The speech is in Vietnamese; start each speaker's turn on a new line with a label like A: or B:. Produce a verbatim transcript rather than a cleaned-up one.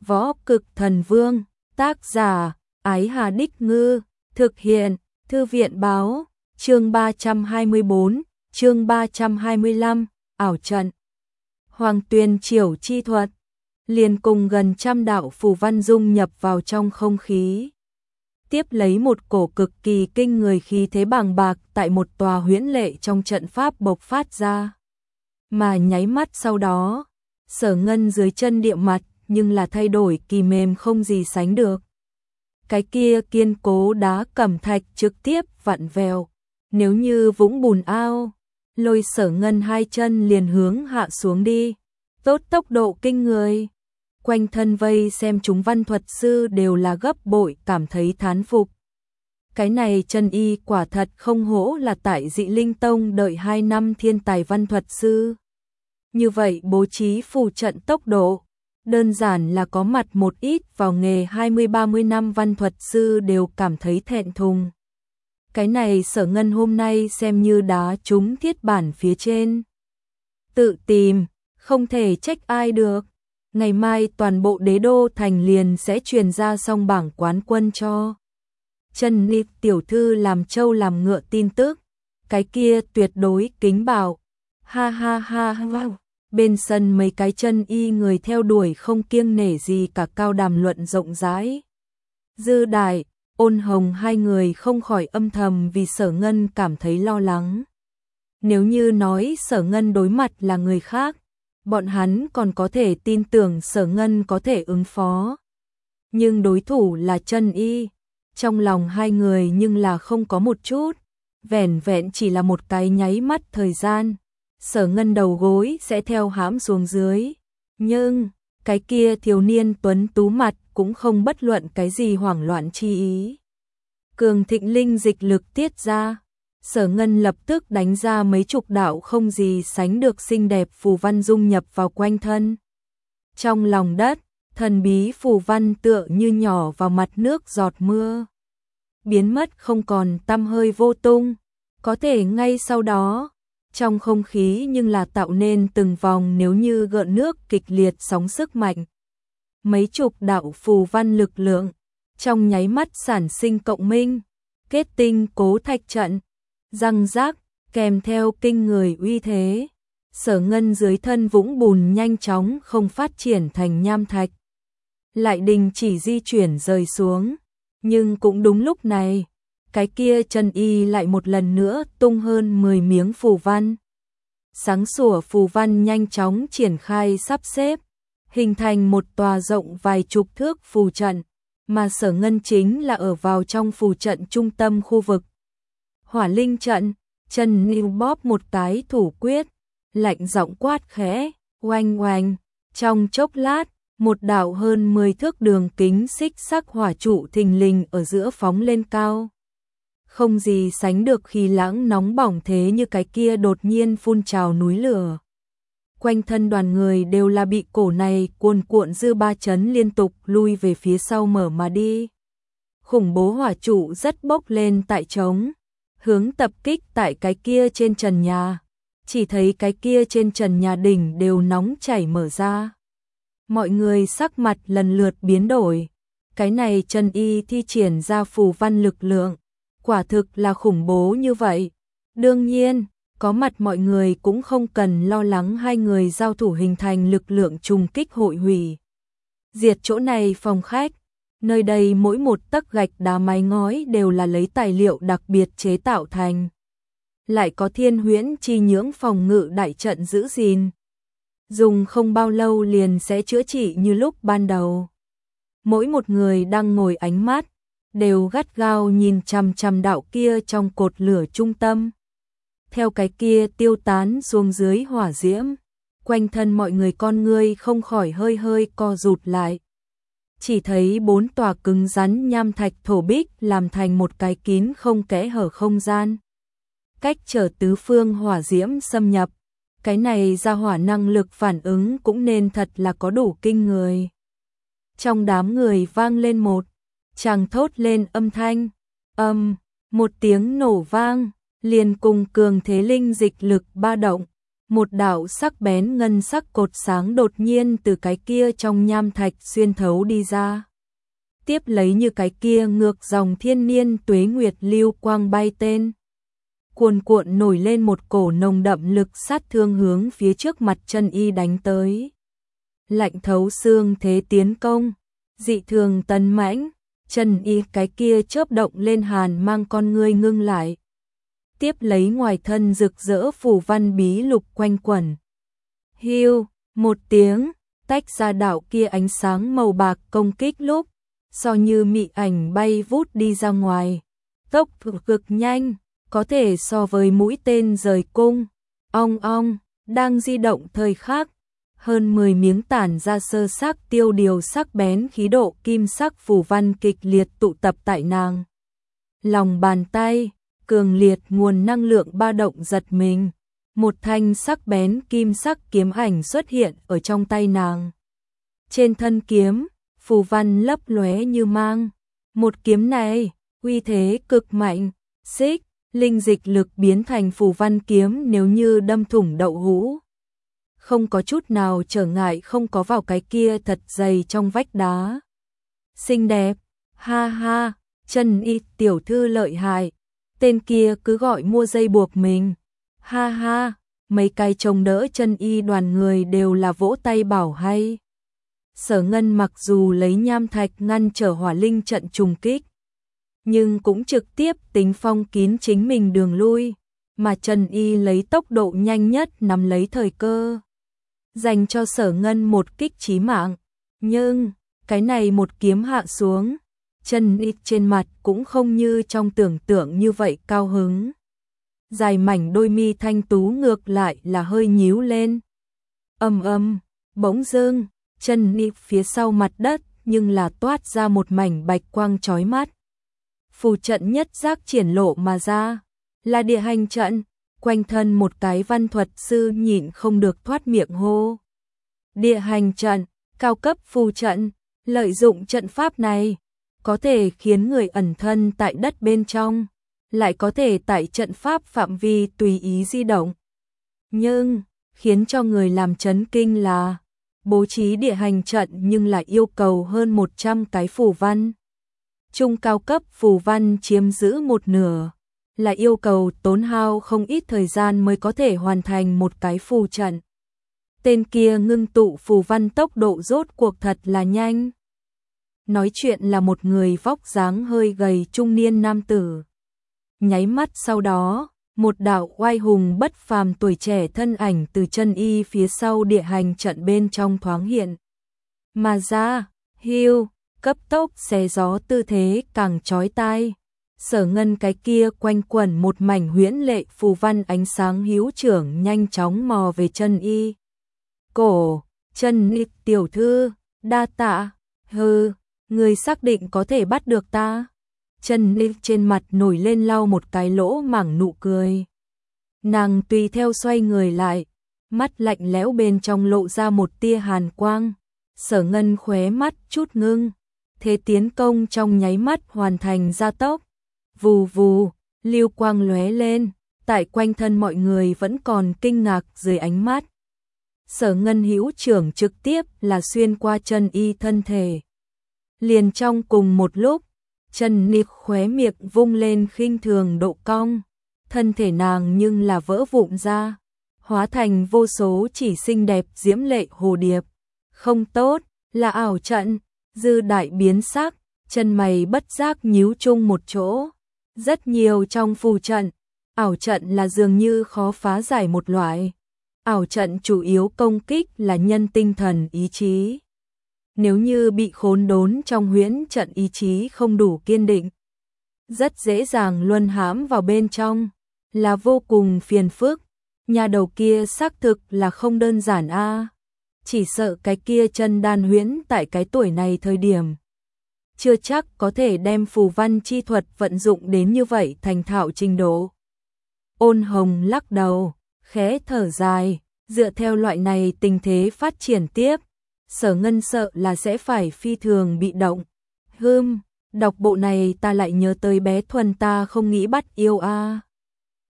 A: Võ Cực Thần Vương, tác giả, Ái Hà Đích Ngư, thực hiện, Thư viện Báo, chương ba trăm hai mươi bốn, chương ba trăm hai mươi lăm, ảo trận. Hoàng Tuyền Triểu chi thuật, liền cùng gần trăm đạo phù văn dung nhập vào trong không khí. Tiếp lấy một cổ cực kỳ kinh người khí thế bàng bạc tại một tòa huyễn lệ trong trận pháp bộc phát ra. Mà nháy mắt sau đó, Sở Ngân dưới chân địa mặt nhưng là thay đổi kỳ mềm không gì sánh được. Cái kia kiên cố đá cẩm thạch trực tiếp vặn vẹo, nếu như vũng bùn ao, lôi Sở Ngân hai chân liền hướng hạ xuống đi, tốt tốc độ kinh người. Quanh thân vây xem chúng văn thuật sư đều là gấp bội cảm thấy thán phục. Cái này chân y quả thật không hổ là tại Dị Linh Tông đợi hai năm thiên tài văn thuật sư. Như vậy bố trí phù trận tốc độ, đơn giản là có mặt một ít vào nghề hai mươi ba mươi năm văn thuật sư đều cảm thấy thẹn thùng. Cái này Sở Ngân hôm nay xem như đá trúng thiết bản phía trên. Tự tìm, không thể trách ai được. Ngày mai toàn bộ đế đô thành liền sẽ truyền ra xong bảng quán quân cho Trần Nịp tiểu thư làm trâu làm ngựa tin tức. Cái kia tuyệt đối kính bảo. Ha ha ha wow. Bên sân mấy cái chân y người theo đuổi không kiêng nể gì cả cao đàm luận rộng rãi. Dư Đại, Ôn Hồng hai người không khỏi âm thầm vì Sở Ngân cảm thấy lo lắng. Nếu như nói Sở Ngân đối mặt là người khác, bọn hắn còn có thể tin tưởng Sở Ngân có thể ứng phó. Nhưng đối thủ là chân y, trong lòng hai người nhưng là không có một chút, vẻn vẹn chỉ là một cái nháy mắt thời gian. Sở Ngân đầu gối sẽ theo hãm xuống dưới, nhưng cái kia thiếu niên tuấn tú mặt cũng không bất luận cái gì hoảng loạn chi ý. Cường thịnh linh dịch lực tiết ra, Sở Ngân lập tức đánh ra mấy chục đạo không gì sánh được xinh đẹp phù văn dung nhập vào quanh thân. Trong lòng đất, thần bí phù văn tựa như nhỏ vào mặt nước giọt mưa, biến mất không còn tăm hơi vô tung. Có thể ngay sau đó, trong không khí nhưng là tạo nên từng vòng nếu như gợn nước kịch liệt sóng sức mạnh. Mấy chục đạo phù văn lực lượng, trong nháy mắt sản sinh cộng minh, kết tinh cố thạch trận, răng rác, kèm theo kinh người uy thế. Sở Ngân dưới thân vũng bùn nhanh chóng không phát triển thành nham thạch, lại đình chỉ di chuyển rời xuống. Nhưng cũng đúng lúc này, cái kia chân y lại một lần nữa tung hơn mười miếng phù văn. Sáng sủa phù văn nhanh chóng triển khai sắp xếp, hình thành một tòa rộng vài chục thước phù trận, mà Sở Ngân chính là ở vào trong phù trận trung tâm khu vực. Hỏa linh trận, Trần Nưu bóp một cái thủ quyết, lạnh giọng quát khẽ, oanh oanh, trong chốc lát, một đạo hơn mười thước đường kính xích sắc hỏa trụ thình lình ở giữa phóng lên cao. Không gì sánh được khi lãng nóng bỏng thế như cái kia đột nhiên phun trào núi lửa. Quanh thân đoàn người đều là bị cổ này cuồn cuộn dư ba chấn liên tục lui về phía sau mở mà đi. Khủng bố hỏa trụ rất bốc lên tại trống, hướng tập kích tại cái kia trên trần nhà. Chỉ thấy cái kia trên trần nhà đỉnh đều nóng chảy mở ra. Mọi người sắc mặt lần lượt biến đổi. Cái này Trần y thi triển ra phù văn lực lượng, quả thực là khủng bố như vậy. Đương nhiên, có mặt mọi người cũng không cần lo lắng hai người giao thủ hình thành lực lượng trùng kích hội hủy diệt chỗ này phòng khách. Nơi đây mỗi một tấc gạch đá mái ngói đều là lấy tài liệu đặc biệt chế tạo thành. Lại có thiên huyễn chi nhưỡng phòng ngự đại trận giữ gìn. Dùng không bao lâu liền sẽ chữa trị như lúc ban đầu. Mỗi một người đang ngồi ánh mắt đều gắt gao nhìn chằm chằm đạo kia trong cột lửa trung tâm. Theo cái kia tiêu tán xuống dưới hỏa diễm, quanh thân mọi người con ngươi không khỏi hơi hơi co rụt lại. Chỉ thấy bốn tòa cứng rắn nham thạch thổ bích làm thành một cái kín không kẽ hở không gian. Cách trở tứ phương hỏa diễm xâm nhập, cái này ra hỏa năng lực phản ứng cũng nên thật là có đủ kinh người. Trong đám người vang lên một chàng thốt lên âm thanh, âm, um, một tiếng nổ vang, liền cùng cường thế linh dịch lực ba động, một đạo sắc bén ngân sắc cột sáng đột nhiên từ cái kia trong nham thạch xuyên thấu đi ra. Tiếp lấy như cái kia ngược dòng thiên niên tuế nguyệt lưu quang bay tên. Cuồn cuộn nổi lên một cổ nồng đậm lực sát thương hướng phía trước mặt Trần Y đánh tới. Lạnh thấu xương thế tiến công, dị thường tấn mãnh, Trần Y cái kia chớp động lên hàn mang con ngươi ngưng lại. Tiếp lấy ngoài thân rực rỡ phù văn bí lục quanh quẩn. Hiu, một tiếng, tách ra đạo kia ánh sáng màu bạc công kích lúc, so như mị ảnh bay vút đi ra ngoài. Tốc cực nhanh, có thể so với mũi tên rời cung. Ong ong, đang di động thời khắc, hơn mười miếng tản ra sơ sắc tiêu điều sắc bén khí độ kim sắc phù văn kịch liệt tụ tập tại nàng. Lòng bàn tay, cường liệt nguồn năng lượng ba động giật mình. Một thanh sắc bén kim sắc kiếm ảnh xuất hiện ở trong tay nàng. Trên thân kiếm, phù văn lấp lóe như mang. Một kiếm này, uy thế cực mạnh, xích, linh dịch lực biến thành phù văn kiếm nếu như đâm thủng đậu hũ. Không có chút nào trở ngại không có vào cái kia thật dày trong vách đá. Xinh đẹp, ha ha, Trần Y tiểu thư lợi hại, tên kia cứ gọi mua dây buộc mình. Ha ha, mấy cái trông đỡ Trần Y đoàn người đều là vỗ tay bảo hay. Sở Ngân mặc dù lấy nham thạch ngăn trở hỏa linh trận trùng kích, nhưng cũng trực tiếp tính phong kín chính mình đường lui, mà Trần Y lấy tốc độ nhanh nhất nắm lấy thời cơ, dành cho Sở Ngân một kích chí mạng. Nhưng, cái này một kiếm hạ xuống, Trần Y trên mặt cũng không như trong tưởng tượng như vậy cao hứng. Dài mảnh đôi mi thanh tú ngược lại là hơi nhíu lên. Âm âm, bỗng dưng, Trần Y phía sau mặt đất nhưng là toát ra một mảnh bạch quang chói mắt. Phù trận nhất giác triển lộ mà ra, là địa hành trận, quanh thân một cái văn thuật sư nhịn không được thoát miệng hô. Địa hành trận, cao cấp phù trận, lợi dụng trận pháp này, có thể khiến người ẩn thân tại đất bên trong, lại có thể tại trận pháp phạm vi tùy ý di động. Nhưng, khiến cho người làm chấn kinh là, bố trí địa hành trận nhưng lại yêu cầu hơn một trăm cái phù văn. Trung cao cấp phù văn chiếm giữ một nửa, là yêu cầu tốn hao không ít thời gian mới có thể hoàn thành một cái phù trận. Tên kia ngưng tụ phù văn tốc độ rốt cuộc thật là nhanh. Nói chuyện là một người vóc dáng hơi gầy trung niên nam tử. Nháy mắt sau đó, một đạo oai hùng bất phàm tuổi trẻ thân ảnh từ Trần Y phía sau địa hành trận bên trong thoáng hiện. Mà ra, hiu, cấp tốc xé gió tư thế càng chói tai. Sở Ngân cái kia quanh quẩn một mảnh huyễn lệ phù văn ánh sáng hiếu trưởng nhanh chóng mò về Trần Y. Cổ, Trần Y tiểu thư, đa tạ, hừ, người xác định có thể bắt được ta. Trần Y trên mặt nổi lên lau một cái lỗ mảng nụ cười. Nàng tùy theo xoay người lại, mắt lạnh lẽo bên trong lộ ra một tia hàn quang. Sở Ngân khóe mắt chút ngưng, thế tiến công trong nháy mắt hoàn thành gia tốc. Vù vù, lưu quang lóe lên, tại quanh thân mọi người vẫn còn kinh ngạc dưới ánh mắt. Sở Ngân hữu trưởng trực tiếp là xuyên qua Trần Y thân thể. Liền trong cùng một lúc, Trần Y khóe miệng vung lên khinh thường độ cong, thân thể nàng nhưng là vỡ vụn ra, hóa thành vô số chỉ xinh đẹp diễm lệ hồ điệp. Không tốt, là ảo trận, dư đại biến sắc, chân mày bất giác nhíu chung một chỗ. Rất nhiều trong phù trận, ảo trận là dường như khó phá giải một loại. Ảo trận chủ yếu công kích là nhân tinh thần ý chí. Nếu như bị khốn đốn trong huyễn trận ý chí không đủ kiên định, rất dễ dàng luân hãm vào bên trong, là vô cùng phiền phức. Nhà đầu kia xác thực là không đơn giản a. Chỉ sợ cái kia chân đan huyễn tại cái tuổi này thời điểm, chưa chắc có thể đem phù văn chi thuật vận dụng đến như vậy thành thạo trình độ. Ôn Hồng lắc đầu, khẽ thở dài, dựa theo loại này tình thế phát triển tiếp, Sở Ngân sợ là sẽ phải phi thường bị động. Hừm, đọc bộ này ta lại nhớ tới bé Thuần ta không nghĩ bắt yêu a.